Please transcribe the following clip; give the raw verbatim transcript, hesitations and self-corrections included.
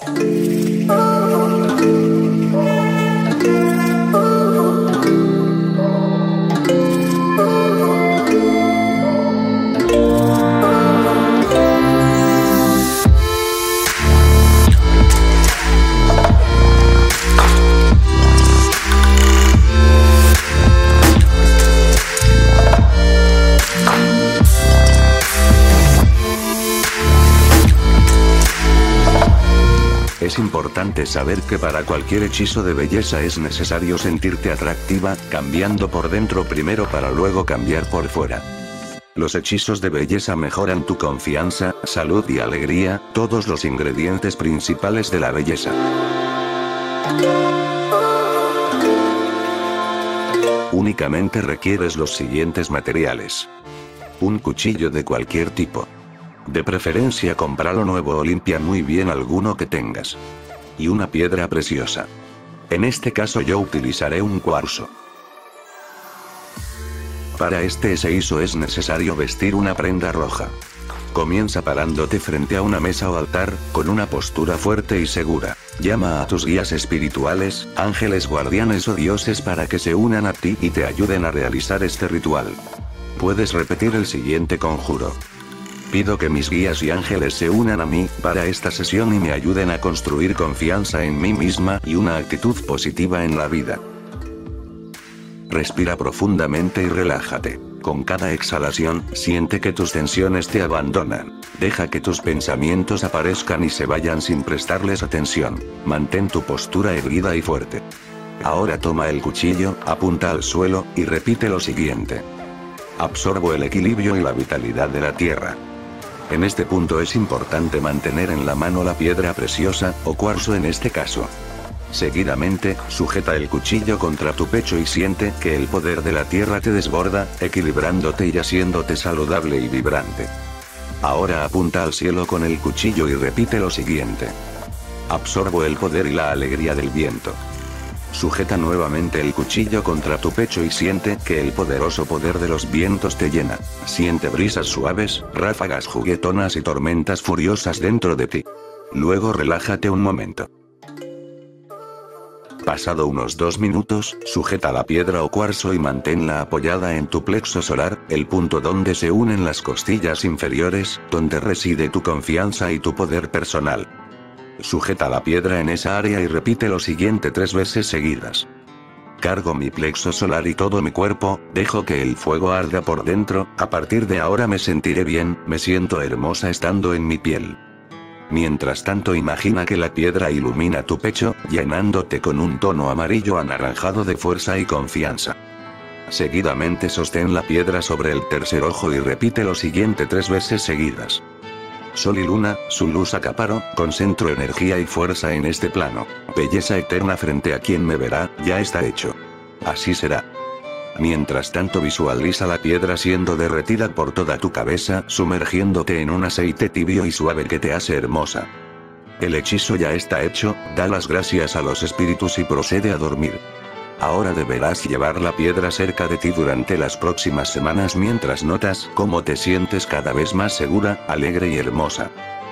Es importante saber que para cualquier hechizo de belleza es necesario sentirte atractiva, cambiando por dentro primero para luego cambiar por fuera. Los hechizos de belleza mejoran tu confianza, salud y alegría, todos los ingredientes principales de la belleza. Únicamente requieres los siguientes materiales. Un cuchillo de cualquier tipo. De preferencia cómpralo nuevo o limpia muy bien alguno que tengas. Y una piedra preciosa. En este caso yo utilizaré un cuarzo. Para este hechizo es necesario vestir una prenda roja. Comienza parándote frente a una mesa o altar, con una postura fuerte y segura. Llama a tus guías espirituales, ángeles guardianes o dioses para que se unan a ti y te ayuden a realizar este ritual. Puedes repetir el siguiente conjuro. Pido que mis guías y ángeles se unan a mí para esta sesión y me ayuden a construir confianza en mí misma y una actitud positiva en la vida. Respira profundamente y relájate. Con cada exhalación, siente que tus tensiones te abandonan. Deja que tus pensamientos aparezcan y se vayan sin prestarles atención. Mantén tu postura erguida y fuerte. Ahora toma el cuchillo, apunta al suelo, y repite lo siguiente. Absorbo el equilibrio y la vitalidad de la tierra. En este punto es importante mantener en la mano la piedra preciosa, o cuarzo en este caso. Seguidamente, sujeta el cuchillo contra tu pecho y siente que el poder de la tierra te desborda, equilibrándote y haciéndote saludable y vibrante. Ahora apunta al cielo con el cuchillo y repite lo siguiente. Absorbo el poder y la alegría del viento. Sujeta nuevamente el cuchillo contra tu pecho y siente que el poderoso poder de los vientos te llena. Siente brisas suaves, ráfagas juguetonas y tormentas furiosas dentro de ti. Luego relájate un momento. Pasado unos dos minutos, sujeta la piedra o cuarzo y manténla apoyada en tu plexo solar, el punto donde se unen las costillas inferiores, donde reside tu confianza y tu poder personal. Sujeta la piedra en esa área y repite lo siguiente tres veces seguidas. Cargo mi plexo solar y todo mi cuerpo, dejo que el fuego arda por dentro, a partir de ahora me sentiré bien, me siento hermosa estando en mi piel. Mientras tanto imagina que la piedra ilumina tu pecho, llenándote con un tono amarillo anaranjado de fuerza y confianza. Seguidamente sostén la piedra sobre el tercer ojo y repite lo siguiente tres veces seguidas. Sol y luna, su luz acaparo, concentro energía y fuerza en este plano. Belleza eterna frente a quien me verá, ya está hecho. Así será. Mientras tanto visualiza la piedra siendo derretida por toda tu cabeza, sumergiéndote en un aceite tibio y suave que te hace hermosa. El hechizo ya está hecho, da las gracias a los espíritus y procede a dormir. Ahora deberás llevar la piedra cerca de ti durante las próximas semanas mientras notas cómo te sientes cada vez más segura, alegre y hermosa.